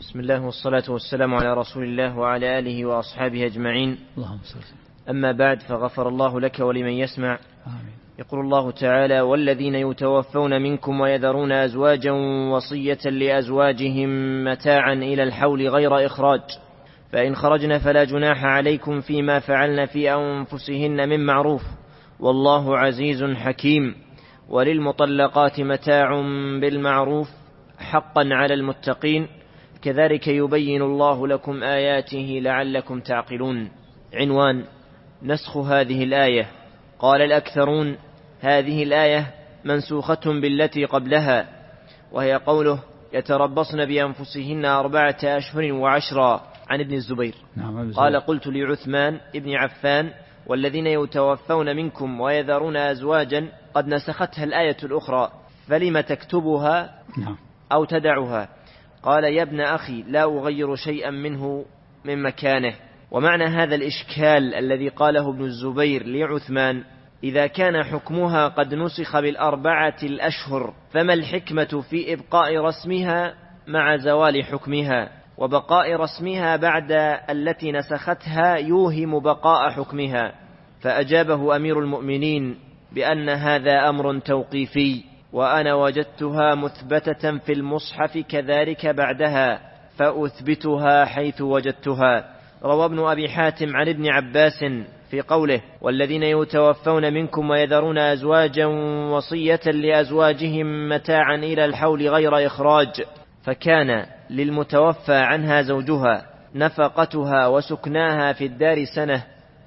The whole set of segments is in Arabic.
بسم الله والصلاة والسلام على رسول الله وعلى آله وأصحابه أجمعين. اللهم صل وسلم. أما بعد، فغفر الله لك ولمن يسمع. آمين. يقول الله تعالى: والذين يتوفون منكم ويذرون أزواجا وصية لأزواجهم متاعا إلى الحول غير إخراج، فإن خرجن فلا جناح عليكم فيما فعلن في أنفسهن من معروف، والله عزيز حكيم. وللمطلقات متاع بالمعروف حقا على المتقين، كذلك يبين الله لكم آياته لعلكم تعقلون. عنوان: نسخ هذه الآية. قال الأكثرون: هذه الآية منسوخة بالتي قبلها، وهي قوله: يتربصن بأنفسهن 4 أشهر وعشرا، عن ابن الزبير. قال: قلت لعثمان ابن عفان: والذين يتوفون منكم ويذرون أزواجا قد نسختها الآية الأخرى، فلم تكتبها أو تدعها؟ قال: يا ابن أخي، لا أغير شيئا منه من مكانه. ومعنى هذا الإشكال الذي قاله ابن الزبير لعثمان: إذا كان حكمها قد نسخ بال4 الأشهر، فما الحكمة في إبقاء رسمها مع زوال حكمها؟ وبقاء رسمها بعد التي نسختها يوهم بقاء حكمها. فأجابه أمير المؤمنين بأن هذا أمر توقيفي، وأنا وجدتها مثبتة في المصحف كذلك بعدها، فأثبتها حيث وجدتها. روى ابن أبي حاتم عن ابن عباس في قوله: والذين يتوفون منكم ويذرون أزواجا وصية لأزواجهم متاعا إلى الحول غير إخراج، فكان للمتوفى عنها زوجها نفقتها وسكناها في الدار سنة،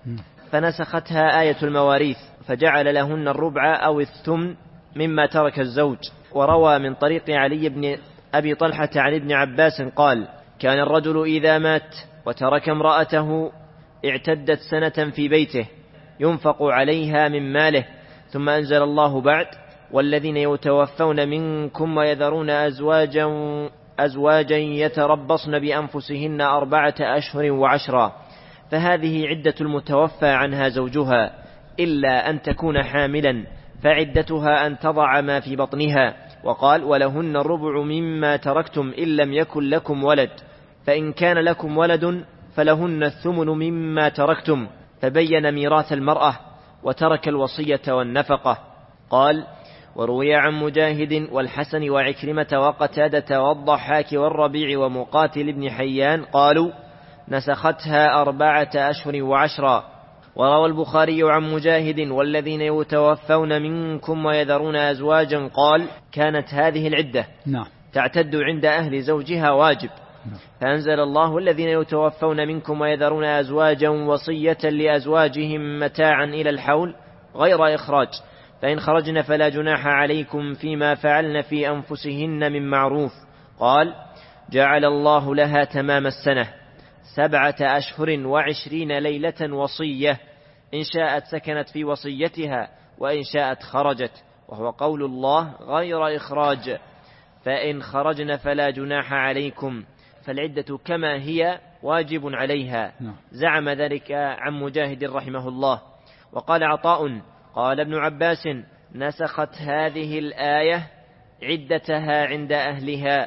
فنسختها آية المواريث، فجعل لهن الربع أو الثمن مما ترك الزوج. وروى من طريق علي بن أبي طلحة عن ابن عباس قال: كان الرجل إذا مات وترك امرأته اعتدت سنة في بيته ينفق عليها من ماله، ثم أنزل الله بعد: والذين يتوفون منكم ويذرون أزواجا يتربصن بأنفسهن 4 أشهر وعشرا، فهذه عدة المتوفى عنها زوجها، إلا أن تكون حاملا فعدتها أن تضع ما في بطنها. وقال: ولهن الربع مما تركتم إن لم يكن لكم ولد، فإن كان لكم ولد فلهن الثمن مما تركتم، فبين ميراث المرأة وترك الوصية والنفقة. قال: وروي عن مجاهد والحسن وعكرمة وقتادة والضحاك والربيع ومقاتل بن حيان قالوا: نسختها 4 أشهر وعشرا. وروى البخاري عن مجاهد: والذين يتوفون منكم ويذرون أزواجا قال: كانت هذه العدة تعتد عند أهل زوجها واجب، فأنزل الله: الذين يتوفون منكم ويذرون أزواجا وصية لأزواجهم متاعا إلى الحول غير إخراج، فإن خرجن فلا جناح عليكم فيما فعلن في أنفسهن من معروف. قال: جعل الله لها تمام السنة 7 أشهر و20 ليلة وصية، إن شاءت سكنت في وصيتها وإن شاءت خرجت، وهو قول الله غير إخراج. فإن خرجن فلا جناح عليكم، فالعدة كما هي واجب عليها. زعم ذلك عن مجاهد رحمه الله. وقال عطاء: قال ابن عباس: نسخت هذه الآية عدتها عند أهلها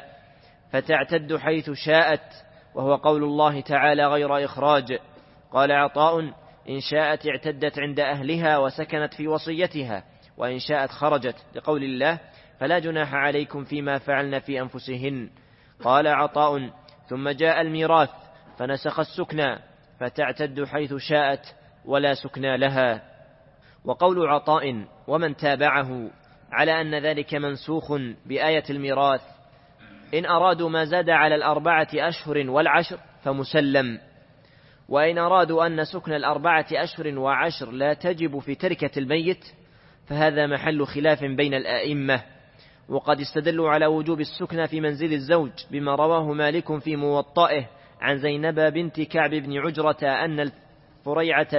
فتعتد حيث شاءت، وهو قول الله تعالى غير إخراج. قال عطاء: إن شاءت اعتدت عند أهلها وسكنت في وصيتها، وإن شاءت خرجت، لقول الله: فلا جناح عليكم فيما فعلن في أنفسهن. قال عطاء: ثم جاء الميراث فنسخ السكنى فتعتد حيث شاءت ولا سكنى لها. وقول عطاء ومن تابعه على أن ذلك منسوخ بآية الميراث، إن أرادوا ما زاد على 4 أشهر والعشر فمسلم، وإن أرادوا أن سكن 4 أشهر وعشر لا تجب في تركة الميت، فهذا محل خلاف بين الآئمة. وقد استدلوا على وجوب السكنى في منزل الزوج بما رواه مالك في موطئه عن زينب بنت كعب بن عجرة أن الفريعة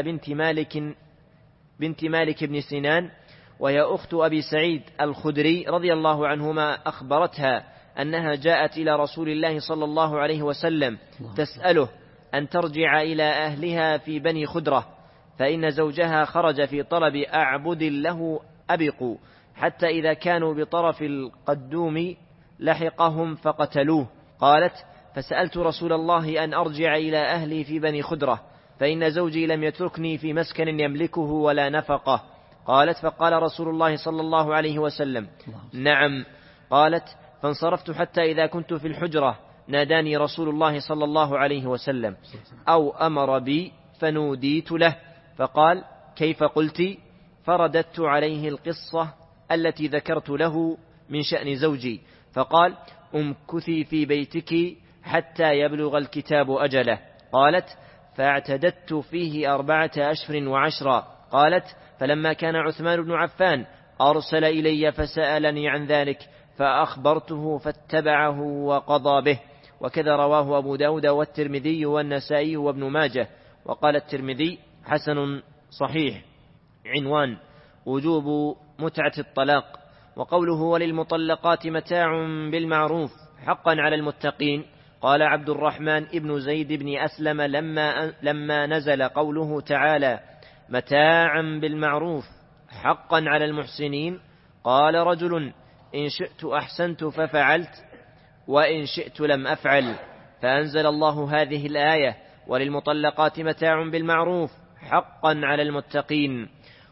بنت مالك بن سنان، وهي أخت أبي سعيد الخدري رضي الله عنهما، أخبرتها أنها جاءت إلى رسول الله صلى الله عليه وسلم تسأله أن ترجع إلى أهلها في بني خدرة، فإن زوجها خرج في طلب أعبد له أبقوا، حتى إذا كانوا بطرف القدوم لحقهم فقتلوه. قالت: فسألت رسول الله أن أرجع إلى أهلي في بني خدرة، فإن زوجي لم يتركني في مسكن يملكه ولا نفقة. قالت: فقال رسول الله صلى الله عليه وسلم: نعم. قالت: فانصرفت حتى إذا كنت في الحجرة ناداني رسول الله صلى الله عليه وسلم أو أمر بي فنوديت له، فقال: كيف قلت؟ فرددت عليه القصة التي ذكرت له من شأن زوجي، فقال: امكثي في بيتك حتى يبلغ الكتاب أجله. قالت: فاعتددت فيه 4 أشهر وعشرا. قالت: فلما كان عثمان بن عفان أرسل إلي فسألني عن ذلك فأخبرته فاتبعه وقضى به. وكذا رواه أبو داود والترمذي والنسائي وابن ماجه. وقال الترمذي: حسن صحيح. عنوان: وجوب متعة الطلاق. وقوله: وللمطلقات متاع بالمعروف حقا على المتقين. قال عبد الرحمن ابن زيد بن أسلم لما نزل قوله تعالى: متاعا بالمعروف حقا على المحسنين، قال رجل: إن شئت أحسنت ففعلت وإن شئت لم أفعل، فأنزل الله هذه الآية: وللمطلقات متاع بالمعروف حقا على المتقين.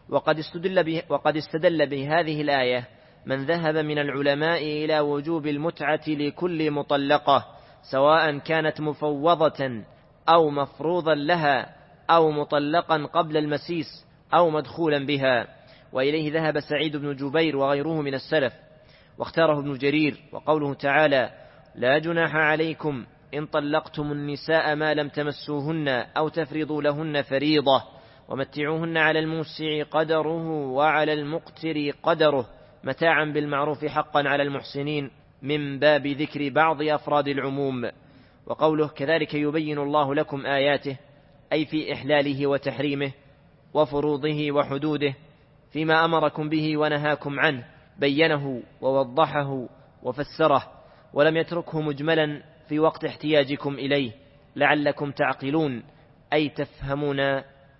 وقد استدل بهذه الآية من ذهب من العلماء إلى وجوب المتعة لكل مطلقة، سواء كانت مفوضة أو مفروضا لها أو مطلقا قبل المسيس أو مدخولا بها. وإليه ذهب سعيد بن جبير وغيره من السلف، واختاره ابن جرير. وقوله تعالى: لا جناح عليكم إن طلقتم النساء ما لم تمسوهن أو تفرضوا لهن فريضة ومتعوهن على الموسع قدره وعلى المقتر قدره متاعا بالمعروف حقا على المحسنين، من باب ذكر بعض أفراد العموم. وقوله: كذلك يبين الله لكم آياته، أي في إحلاله وتحريمه وفروضه وحدوده، فيما أمركم به ونهاكم عنه بينه ووضحه وفسره، ولم يتركه مجملا في وقت احتياجكم إليه، لعلكم تعقلون، أي تفهمون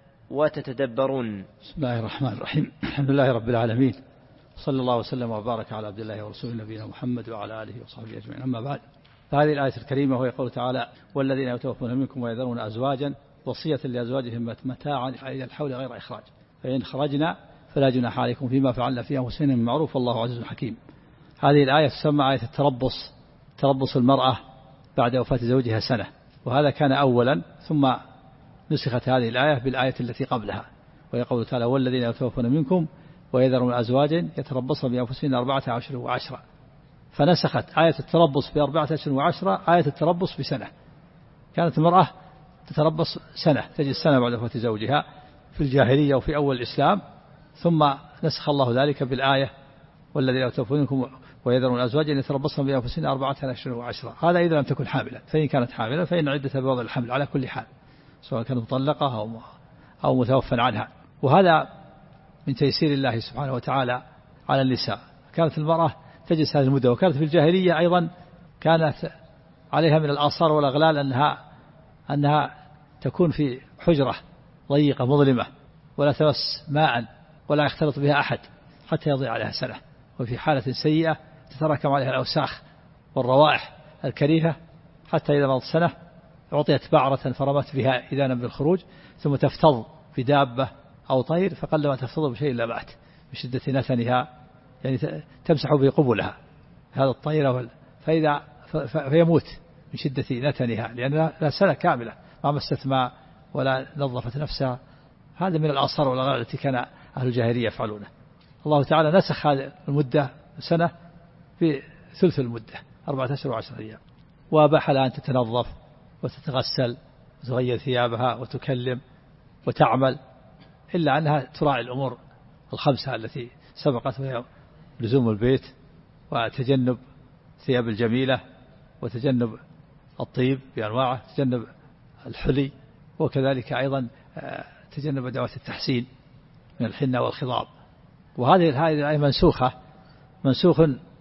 وتتدبرون. بسم الله الرحمن الرحيم. الحمد لله رب العالمين، صلى الله وسلم وبارك على عبد الله ورسوله نبينا محمد وعلى آله وصحبه أجمعين. أما بعد، فهذه الآية الكريمة وهي قول تعالى: والذين يتوفون منكم ويذرون أزواجا وصية لأزواجهم متاعا إلى الحول غير إخراج، فإن خرجنا فلا جناح عليكم فيما فعلنا في أنفسهن من معروف والله عزيز حكيم. هذه الآية تسمى آية التربص، تربص المرأة بعد وفاة زوجها سنة، وهذا كان أولا، ثم نسخت هذه الآية بالآية التي قبلها، وهي قول تعالى: والذين يتوفون منكم ويذرون أزواجا يتربصن بأنفسهن 4 أشهر وعشرا، فنسخت آية التربص ب4 أشهر وعشرة آية التربص بسنة. كانت المرأة تتربص سنة، تجلس سنة بعد وفاة زوجها في الجاهلية وفي أول الإسلام، ثم نسخ الله ذلك بالآية: والذين يتوفون منكم ويذرون أزواجا يتربصن بأنفسهن 4 أشهر وعشرة. هذا إذا لم تكن حاملا، فإن كانت حاملا فإن عدتها بوضع الحمل على كل حال، سواء كانت مطلقة أو متوفى عنها. وهذا من تيسير الله سبحانه وتعالى على النساء. كانت المرأة تجلس هذه المدة، وكانت في الجاهلية أيضا كانت عليها من الآثار والأغلال أنها تكون في حجرة ضيقة مظلمة ولا تمس ماء ولا يختلط بها أحد حتى يضيع عليها سنة، وفي حالة سيئة تتراكم عليها الأوساخ والروائح الكريهة، حتى إذا مضت سنة أعطيت بعرة فرمت بها إذانا بالخروج، ثم تفتض بدابة أو طير، فقلما تفتض بشيء إلا مات من شدة نتنها، يعني تمسح به قبلها هذا الطير، فيموت من شدة نتنها، لأن لها سنة كاملة ما مست ماء ولا نظفت نفسها. هذا من الآثار والأغلال التي كان أهل الجاهلية يفعلونه. الله تعالى نسخ هذه المدة سنة في ثلث المدة 4 أشهر و10 أيام، وأباح لها أن تتنظف وتتغسل وتغير ثيابها وتكلم وتعمل، إلا أنها تراعي الأمور الخمسة التي سبقت، وهي لزوم البيت وتجنب ثياب الجميلة وتجنب الطيب بأنواعه، تجنب الحلي، وكذلك أيضا تجنب أدوات التحسين من الحنة والخضاب. وهذه الآية منسوخ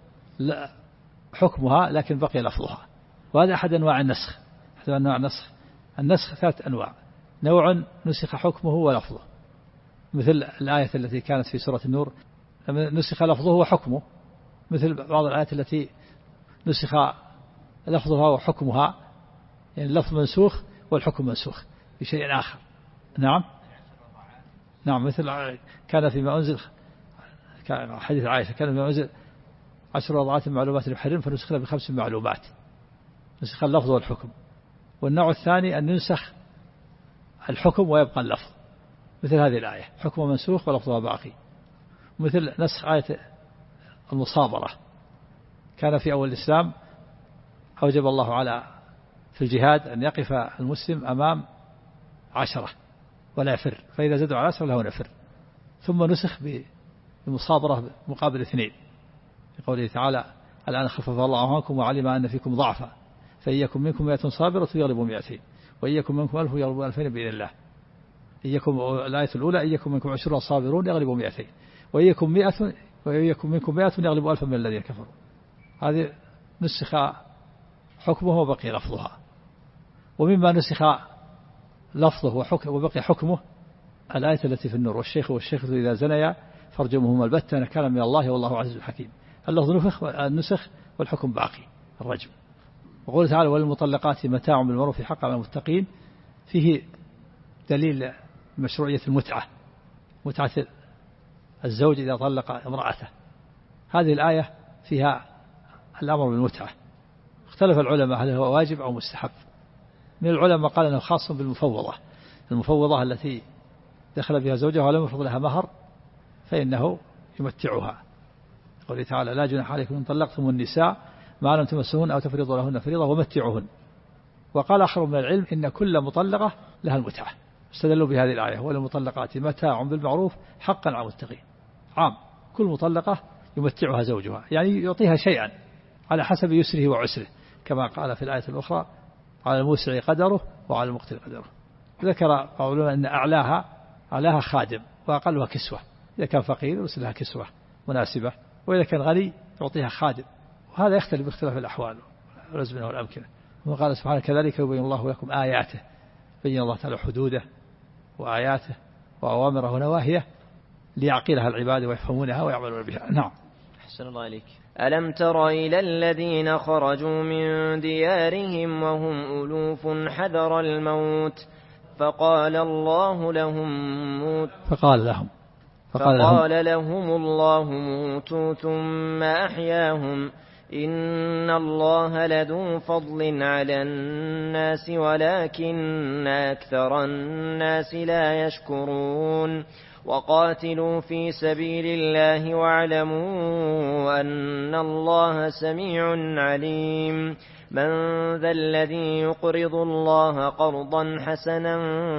حكمها لكن بقي لفظها. وهذا أحد أنواع النسخ. النسخ 3 أنواع: نوع نسخ حكمه ولفظه، مثل الآية التي كانت في سورة النور نسخ لفظه وحكمه، مثل بعض الآيات التي نسخ لفظها وحكمها يعني اللفظ منسوخ والحكم منسوخ بشيء آخر. نعم مثل كان فيما أنزل حديث عائشة كان فيما أنزل 10 وضعات معلومات المحرم فنسخنا ب5 معلومات، نسخ اللفظ والحكم. والنوع الثاني أن ننسخ الحكم ويبقى اللفظ، مثل هذه الآية حكم منسوخ ولفظها باقي. مثل نسخ آية المصابرة، كان في أول الإسلام أوجب الله على في الجهاد أن يقف المسلم أمام 10 ولا يفر، فإذا زادوا على 10 له نفر، ثم نسخ بالمصابرة مقابل 2 لقوله تعالى الآن خفف الله عنكم وعلم أن فيكم ضعفا فإن يكن منكم 100 صابرة يغلبوا 200 وإن يكن منكم 1000 يغلبوا 2000 بإذن الله. الآية الأولى إن يكن منكم 20 صابرون يغلبوا 200 وإن يكن منكم 100 يغلبوا 1000 من الذين كفروا. هذه نسخ حكمه وبقي لفظها. ومما نسخ لفظه وبقي حكمه الآية التي في النور والشيخ والشيخة إذا زنيا فارجمهما البتة نكالا من الله والله عزيز حكيم. اللفظ نسخ والحكم باقي الرجم. وقوله تعالى وللمطلقات متاع بالمعروف حقا على المتقين، فيه دليل مشروعية المتعة، متعة الزوج إذا طلق امرأته. هذه الآية فيها الأمر بالمتعة. اختلف العلماء هل هو واجب أو مستحب. من العلماء قال أنه خاص بالمفوضة، المفوضة التي دخل بها زوجها ولم يفرض لها مهر فإنه يمتعها. قوله تعالى لا جناح عليكم إن طلقتم النساء ما لم تمسهن أو تفرضوا لهن فريضة ومتعوهن. وقال آخر من العلم إن كل مطلقة لها المتعة، استدلوا بهذه الآية وللمطلقات متاع بالمعروف حقا على المتقين. عام، كل مطلقة يمتعها زوجها، يعني يعطيها شيئا على حسب يسره وعسره، كما قال في الآية الأخرى على الموسع قدره وعلى المقتر قدره. ذكر قولنا أن أعلاها خادم وأقلها كسوة، إذا كان فقير يرسل لها كسوة مناسبة، وإذا كان غني يعطيها خادم. وهذا يختلف باختلاف الأحوال والأزمنة والأمكنة. وقال سبحانه كذلك يبين الله لكم آياته، بين الله تعالى حدوده وآياته وأوامره ونواهيه ليعقلها العباد ويفهمونها ويعملون بها. نعم. أحسن الله عليك. ألم تر إلى الذين خرجوا من ديارهم وهم ألوف حذر الموت فقال لهم الله موتوا ثم أحياهم إن الله لذو فضل على الناس ولكن أكثر الناس لا يشكرون. وقاتلوا في سبيل الله واعلموا أن الله سميع عليم. من ذا الذي يقرض الله قرضا حسنا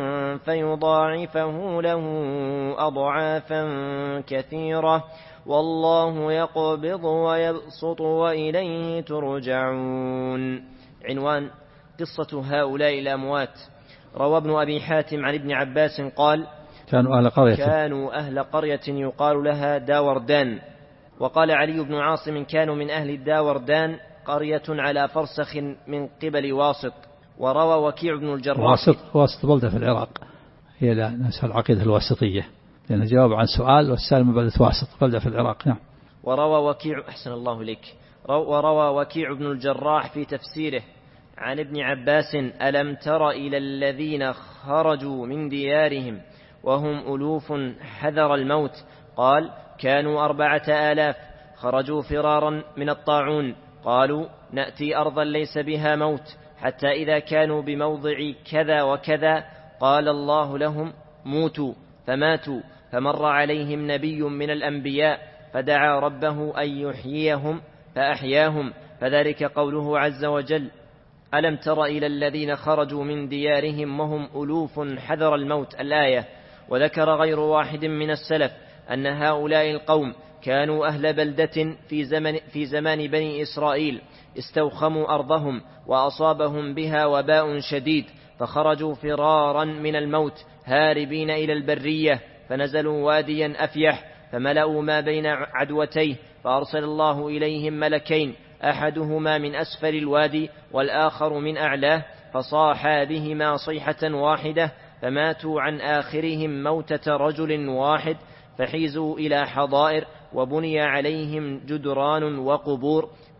فيضاعفه له أضعافا كثيرة والله يقبض ويبسط وإليه ترجعون. عنوان قصة هؤلاء الأموات. روى ابن أبي حاتم عن ابن عباس قال كانوا أهل قرية يقال لها داوردان. وقال علي بن عاصم كانوا من أهل الداوردان قرية على فرسخ من قبل واسط. وروى وكيع بن الجراح واسط بلدة في العراق، هي ناس العقيدة الواسطية، لأنه جواب عن سؤال والسالم بلدة واسط بلدة في العراق. نعم. وروى وكيع أحسن الله إليك. وروى وكيع بن الجراح في تفسيره عن ابن عباس ألم تر إلى الذين خرجوا من ديارهم وهم ألوف حذر الموت قال كانوا 4000 خرجوا فرارا من الطاعون قالوا نأتي أرضا ليس بها موت حتى إذا كانوا بموضع كذا وكذا قال الله لهم موتوا فماتوا. فمر عليهم نبي من الأنبياء فدعا ربه أن يحييهم فأحياهم، فذلك قوله عز وجل ألم تر إلى الذين خرجوا من ديارهم وهم ألوف حذر الموت الآية. وذكر غير واحد من السلف أن هؤلاء القوم كانوا أهل بلدة في زمان بني إسرائيل استوخموا أرضهم وأصابهم بها وباء شديد فخرجوا فرارا من الموت هاربين إلى البرية فنزلوا واديا أفيح فملأوا ما بين عدوتيه فأرسل الله إليهم ملكين أحدهما من أسفل الوادي والآخر من أعلاه فصاحا بهما صيحة واحدة فماتوا عن آخرهم موتة رجل واحد فحيزوا إلى حضائر وبني عليهم جدران وقبور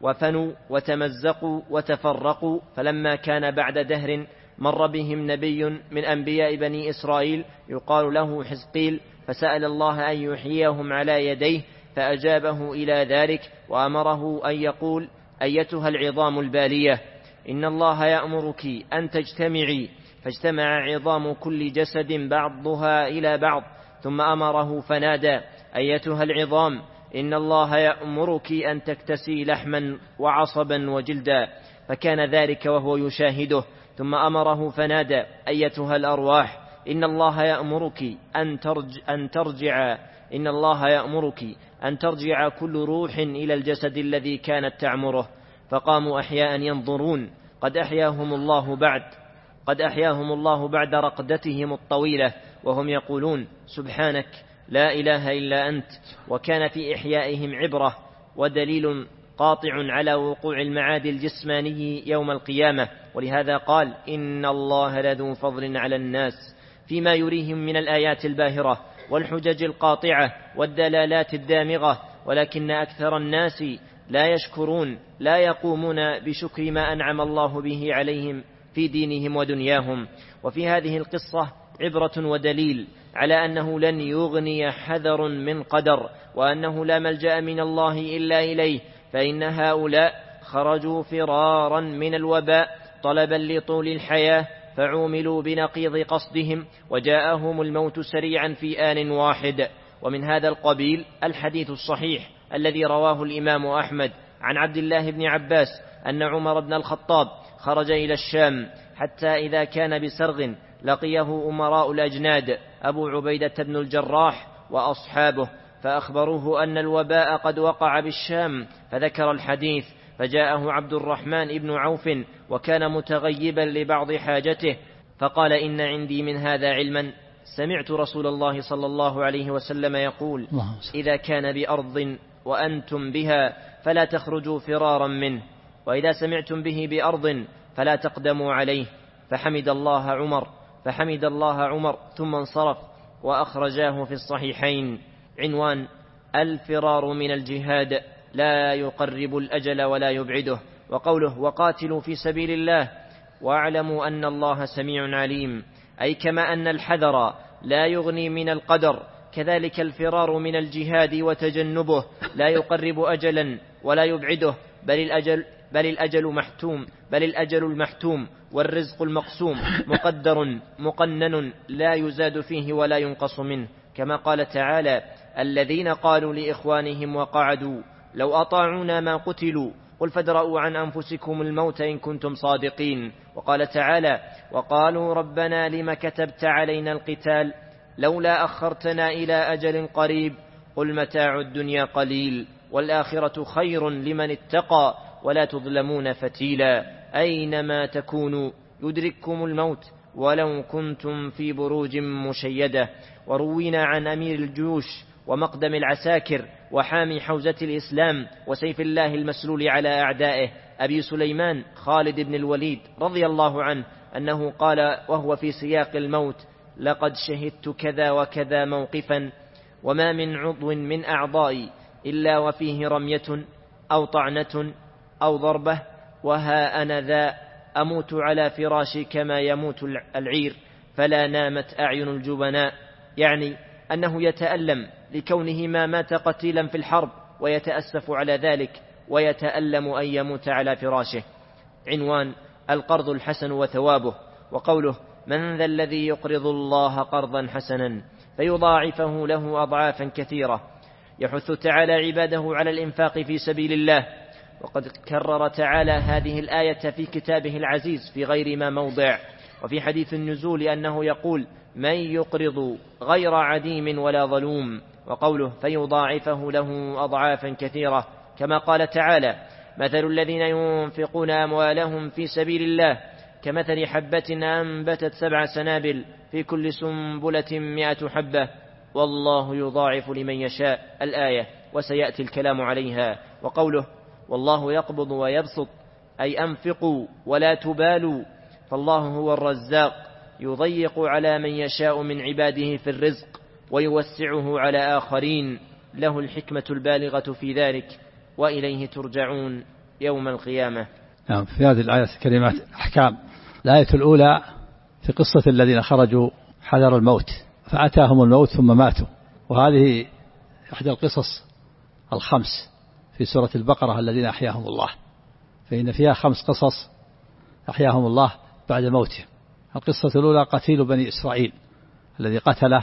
وفنوا وتمزقوا وتفرقوا. فلما كان بعد دهر مر بهم نبي من أنبياء بني إسرائيل يقال له حزقيل، فسأل الله أن يحييهم على يديه، فأجابه إلى ذلك وأمره أن يقول: أيتها العظام البالية، إن الله يأمرك أن تجتمعي. فاجتمع عظام كل جسد بعضها إلى بعض، ثم أمره فنادى: أيتها العظام، إن الله يأمرك أن تكتسي لحما وعصبا وجلدا. فكان ذلك وهو يشاهده. ثم أمره فنادى: أيتها الأرواح، إن الله يأمرك أن ترجع كل روح إلى الجسد الذي كانت تعمره. فقاموا أحياء ينظرون. قد أحياهم الله بعد رقدتهم الطويلة، وهم يقولون: سبحانك لا إله إلا أنت. وكان في إحيائهم عبرة ودليل قاطع على وقوع المعاد الجسماني يوم القيامة. ولهذا قال: إن الله لذو فضل على الناس فيما يريهم من الآيات الباهرة والحجج القاطعة والدلالات الدامغة، ولكن أكثر الناس لا يشكرون، لا يقومون بشكر ما أنعم الله به عليهم في دينهم ودنياهم. وفي هذه القصة عبرة ودليل على أنه لن يغني حذر من قدر، وأنه لا ملجأ من الله إلا إليه. فإن هؤلاء خرجوا فرارا من الوباء طلبا لطول الحياة، فعوملوا بنقيض قصدهم، وجاءهم الموت سريعا في آن واحد. ومن هذا القبيل الحديث الصحيح الذي رواه الإمام أحمد عن عبد الله بن عباس أن عمر بن الخطاب خرج إلى الشام، حتى إذا كان بسرغ لقيه أمراء الأجناد أبو عبيدة بن الجراح وأصحابه، فأخبروه أن الوباء قد وقع بالشام، فذكر الحديث. فجاءه عبد الرحمن بن عوف وكان متغيبا لبعض حاجته، فقال: إن عندي من هذا علما، سمعت رسول الله صلى الله عليه وسلم يقول: إذا كان بأرض وأنتم بها فلا تخرجوا فرارا منه، وإذا سمعتم به بأرض فلا تقدموا عليه. فحمد الله عمر ثم انصرف. وأخرجاه في الصحيحين. عنوان: الفرار من الجهاد لا يقرب الأجل ولا يبعده. وقوله: وقاتلوا في سبيل الله واعلموا أن الله سميع عليم، أي كما أن الحذر لا يغني من القدر، كذلك الفرار من الجهاد وتجنبه لا يقرب أجلا ولا يبعده، بل الأجل المحتوم والرزق المقسوم مقدر مقنن لا يزاد فيه ولا ينقص منه، كما قال تعالى: الذين قالوا لإخوانهم وقعدوا لو أطاعونا ما قتلوا قل فادرءوا عن أنفسكم الموت إن كنتم صادقين. وقال تعالى: وقالوا ربنا لم كتبت علينا القتال لولا أخرتنا إلى أجل قريب قل متاع الدنيا قليل والآخرة خير لمن اتقى ولا تظلمون فتيلا. أينما تكونوا يدرككم الموت ولو كنتم في بروج مشيدة. وروينا عن أمير الجيوش ومقدم العساكر وحامي حوزة الإسلام وسيف الله المسلول على أعدائه أبي سليمان خالد بن الوليد رضي الله عنه أنه قال وهو في سياق الموت: لقد شهدت كذا وكذا موقفا، وما من عضو من أعضائي إلا وفيه رمية أو طعنة أو ضربة، وها أنا ذا أموت على فراشي كما يموت العير فلا نامت أعين الجبناء، يعني أنه يتألم لكونه ما مات قتيلا في الحرب ويتأسف على ذلك ويتألم أن يموت على فراشه. عنوان: القرض الحسن وثوابه. وقوله: من ذا الذي يقرض الله قرضا حسنا فيضاعفه له أضعافا كثيرة. يحث تعالى عباده على الإنفاق في سبيل الله، وقد كرر تعالى هذه الآية في كتابه العزيز في غير ما موضع. وفي حديث النزول أنه يقول: من يقرض غير عديم ولا ظلوم. وقوله: فيضاعفه له أضعافا كثيرة، كما قال تعالى: مثل الذين ينفقون أموالهم في سبيل الله كمثل حبة أنبتت 7 سنابل في كل سنبلة 100 حبة والله يضاعف لمن يشاء. الآية، وسيأتي الكلام عليها. وقوله: والله يقبض ويبسط، أي أنفقوا ولا تبالوا، فالله هو الرزاق يضيق على من يشاء من عباده في الرزق ويوسعه على آخرين، له الحكمة البالغة في ذلك وإليه ترجعون. يوم القيامة. نعم. في هذه الآية الكريمات أحكام. الآية الأولى في قصة الذين خرجوا حذر الموت فأتاهم الموت ثم ماتوا، وهذه إحدى القصص الخمس في سورة البقرة الذين أحياهم الله، فإن فيها 5 قصص أحياهم الله بعد موتهم. القصة الأولى قتيل بني إسرائيل الذي قتله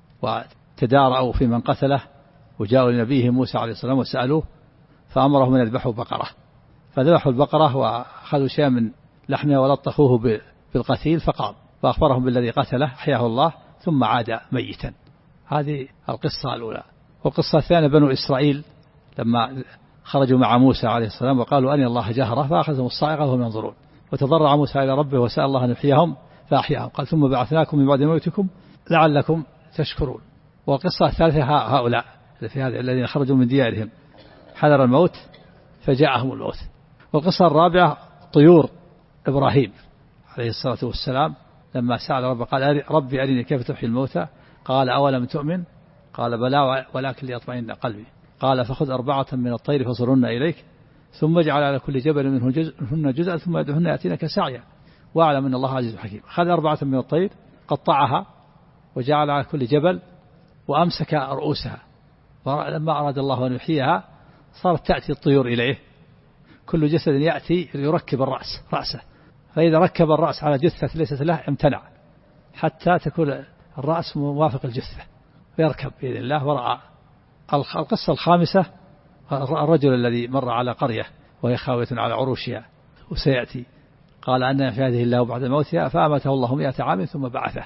وتدارأوا في من قتله، وجاءوا لنبيه موسى عليه السلام وسألوه فأمرهم أن يذبحوا بقرة، فذبحوا البقرة وأخذوا شيئا من لحمها ولطخوه بالقتيل فقام، فأخبرهم بالذي قتله أحياه الله ثم عاد ميتا. هذه القصة الأولى. والقصة الثانية بنو إسرائيل لما خرجوا مع موسى عليه السلام وقالوا أرني الله جهرة فأخذهم الصاعقة وهم ينظرون، وتضرع موسى إلى ربه وسأل الله أن يحييهم فأحياهم، قال ثم بعثناكم من بعد موتكم لعلكم تشكرون. والقصة الثالثة هؤلاء في هذه الذين خرجوا من ديارهم حذر الموت فجاءهم الموت. والقصة الرابعة طيور إبراهيم عليه الصلاة والسلام لما سأل ربه قال ربي أرني كيف تحيي الموتى، قال أولم تؤمن، قال بلى ولكن ليطمئن قلبي، قال فخذ 4 من الطير فصرهن إليك ثم اجعل على كل جبل منهن جزءا ثم يدعهن يأتينك سعيا واعلم أن الله عزيز حكيم. خذ 4 من الطير قطعها وجعل على كل جبل وأمسك رؤوسها، ولما أراد الله أن يحييها صارت تأتي الطيور إليه كل جسد يأتي يركب رأسه، فإذا ركب الرأس على جثة ليست له امتنع حتى تكون الرأس موافق الجثة ويركب بإذن الله ورأى. القصة الخامسة الرجل الذي مر على قرية وهي خاوية على عروشها وسيأتي، قال أن في هذه الله بعد موتها فأماته الله 100 عام ثم بعثه،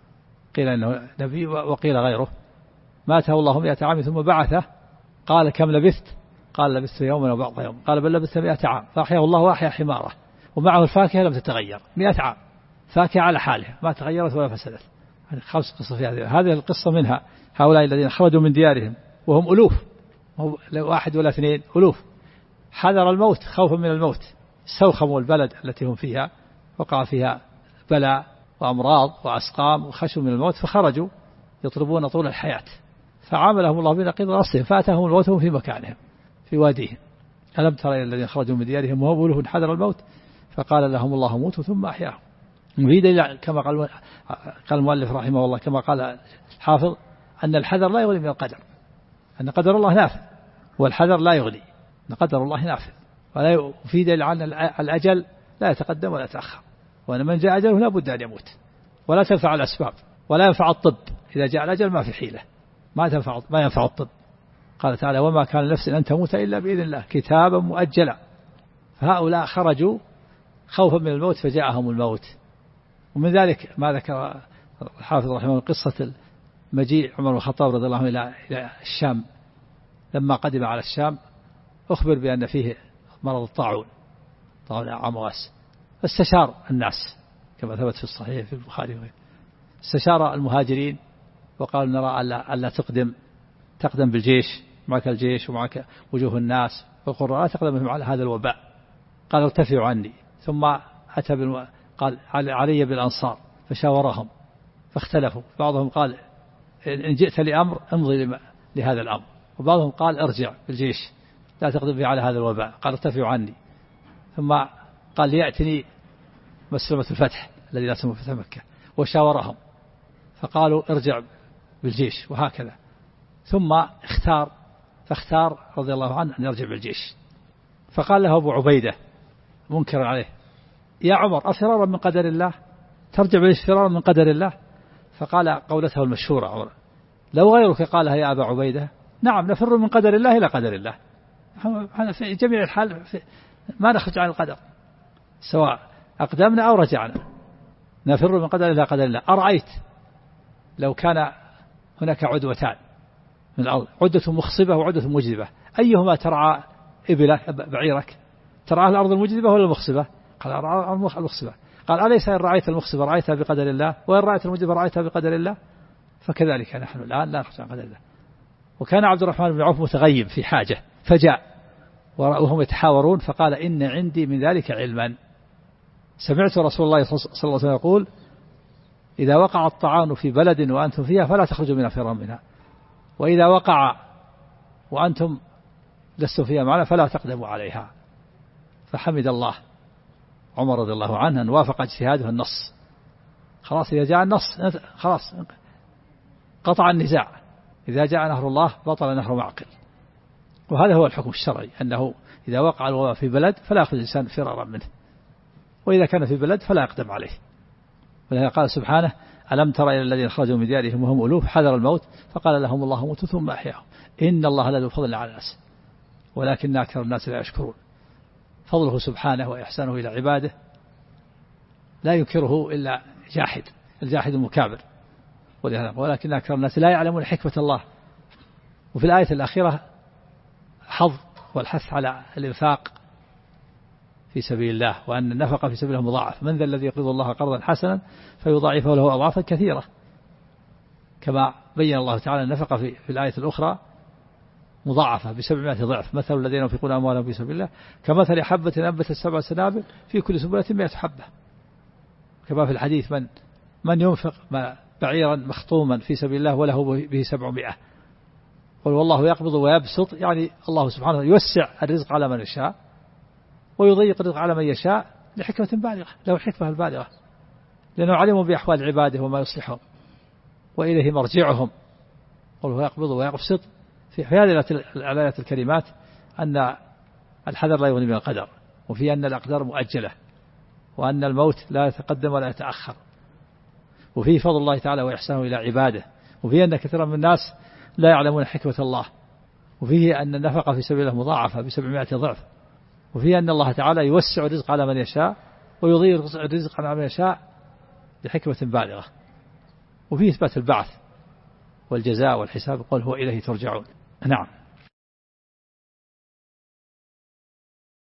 قيل إنه نبي وقيل غيره، ماته الله 100 عام ثم بعثه، قال كم لبثت، قال لبثت يوما وبعض يوم، قال بل لبثت 100 عام، فأحياه الله وأحيا حماره ومعه الفاكهة لم تتغير 100 عام، فاكهة على حالها ما تغيرت ولا فسدت. هذه 5 قصص في هذه القصة. منها هؤلاء الذين خرجوا من ديارهم وهم ألوف، مو 1 ولا 2، ألوف، حذر الموت خوفا من الموت، استوخموا البلد التي هم فيها، وقع فيها بلاء وأمراض وأسقام وخشوا من الموت فخرجوا يطلبون طول الحياة، فعاملهم الله بنقيض رأسهم فأتاهم الموت في مكانهم في واديهم. ألم تر إلى الذين خرجوا من ديارهم وهم ألوف حذر الموت فقال لهم الله موتوا ثم أحياهم. نريد كما قال المؤلف رحمه الله كما قال الحافظ أن الحذر لا يغني من القدر، أن قدر الله نافذ والحذر لا يغني، أن قدر الله نافذ، وفي دليل على الأجل لا يتقدم ولا يتأخر، وأن من جاء أجله لا بد أن يموت، ولا تنفع الأسباب ولا ينفع الطب، إذا جاء الأجل ما في حيلة، ما ينفع الطب. قال تعالى وما كان نفس أن تموت إلا بإذن الله كتابا مؤجلا. فهؤلاء خرجوا خوفا من الموت فجاءهم الموت. ومن ذلك ما ذكر الحافظ رحمه الله قصة مجيء عمر بن الخطاب رضي الله عنه إلى الشام، لما قدم على الشام أخبر بأن فيه مرض الطاعون عمواس، فاستشار الناس كما ثبت في الصحيح في البخاري وغيره، استشار المهاجرين وقالوا نرى ألا تقدم بالجيش، معك الجيش ومعك وجوه الناس والقراء، لا تقدم على هذا الوباء، قال ارتفعوا عني. ثم أتى قال علي بالأنصار فشاورهم فاختلفوا، بعضهم قال إن جئت لأمر امضي لهذا الأمر، وبعضهم قال ارجع بالجيش لا تقدم على هذا الوباء، قال ارتفعوا عني. ثم قال ليأتني مسلمة الفتح الذي لا اسمه فتح مكة، وشاورهم فقالوا ارجع بالجيش، وهكذا. ثم فاختار رضي الله عنه أن يرجع بالجيش، فقال له أبو عبيدة منكرا عليه يا عمر أفرارا من قدر الله، ترجع بالجيش فرارا من قدر الله؟ فقال قولته المشهورة عمر لو غيرك قالها يا أبا عبيدة نعم نفر من قدر الله إلى قدر الله، في جميع الحال ما نخرج عن القدر سواء أقدمنا أو رجعنا، نفر من قدر إلى قدر الله. أرأيت لو كان هناك عدوتان من الأرض، عدة مخصبة وعدة مجذبة، أيهما ترعى إبلك بعيرك؟ ترعى الأرض المجذبة ولا المخصبة؟ قال أرعى المخصبة. قال أليس إن رأيت المخصبة رأيتها بقدر الله، وإن رأيت المجذبة رأيتها بقدر الله؟ فكذلك نحن الآن لا نخرج عن قدر الله. وكان عبد الرحمن بن عوف متغيب في حاجة فجاء وهم يتحاورون فقال إن عندي من ذلك علما، سمعت رسول الله صلى الله عليه وسلم يقول إذا وقع الطعام في بلد وأنتم فيها فلا تخرجوا منها فرارا منها، وإذا وقع وأنتم لستم فيها معنا فلا تقدموا عليها. فحمد الله عمر رضي الله عنه أن وافق اجتهاده النص. خلاص إذا جاء النص خلاص قطع النزاع. إذا جاء نهر الله بطل نهر معقل. وهذا هو الحكم الشرعي، أنه إذا وقع الوباء في بلد فلا يأخذ الإنسان فرارا منه، وإذا كان في بلد فلا يقدم عليه. ولهذا قال سبحانه: ألم تر إلى الذين خرجوا من ديارهم وهم ألوف حذر الموت فقال لهم الله موتوا ثم أحياهم إن الله لذو فضل على الناس ولكن أكثر الناس لا يشكرون. فضله سبحانه وإحسانه إلى عباده لا ينكره إلا جاحد، الجاحد المكابر. ولكن أكثر الناس لا يعلمون حكمة الله. وفي الآية الأخيرة حظ والحث على الإنفاق في سبيل الله، وأن النفقة في سبيل الله مضاعف. من ذا الذي يقرض الله قرضا حسنا فيضاعفه له أضعافا كثيرة، كما بين الله تعالى النفقة في الآية الأخرى مضاعفة ب700 ضعف. مثل الذين ينفقون أموالهم في سبيل الله كمثل حبة أنبتت 7 سنابل في كل سنبلة 100 حبة. كما في الحديث: من ينفق بعيرا مخطوما في سبيل الله وله به 700. قل والله يقبض ويبسط، يعني الله سبحانه يوسع الرزق على من يشاء ويضيق الرزق على من يشاء لحكمة بالغة، له حكمة البالغة، لأنه علم بأحوال عباده وما يصلحهم وإليه مرجعهم. قل هو يقبض ويبسط. في هذه الآيات الكريمات أن الحذر لا يغني من القدر، وفي أن الأقدار مؤجلة، وأن الموت لا يتقدم ولا يتأخر، وفيه فضل الله تعالى وإحسانه إلى عباده، وفيه أن كثيرا من الناس لا يعلمون حكمة الله، وفيه أن النفقة في سبيل الله مضاعفة ب700 ضعف، وفيه أن الله تعالى يوسع الرزق على من يشاء ويضيق الرزق على من يشاء لحكمة بالغة، وفيه إثبات البعث والجزاء والحساب. قل هو إليه ترجعون. نعم.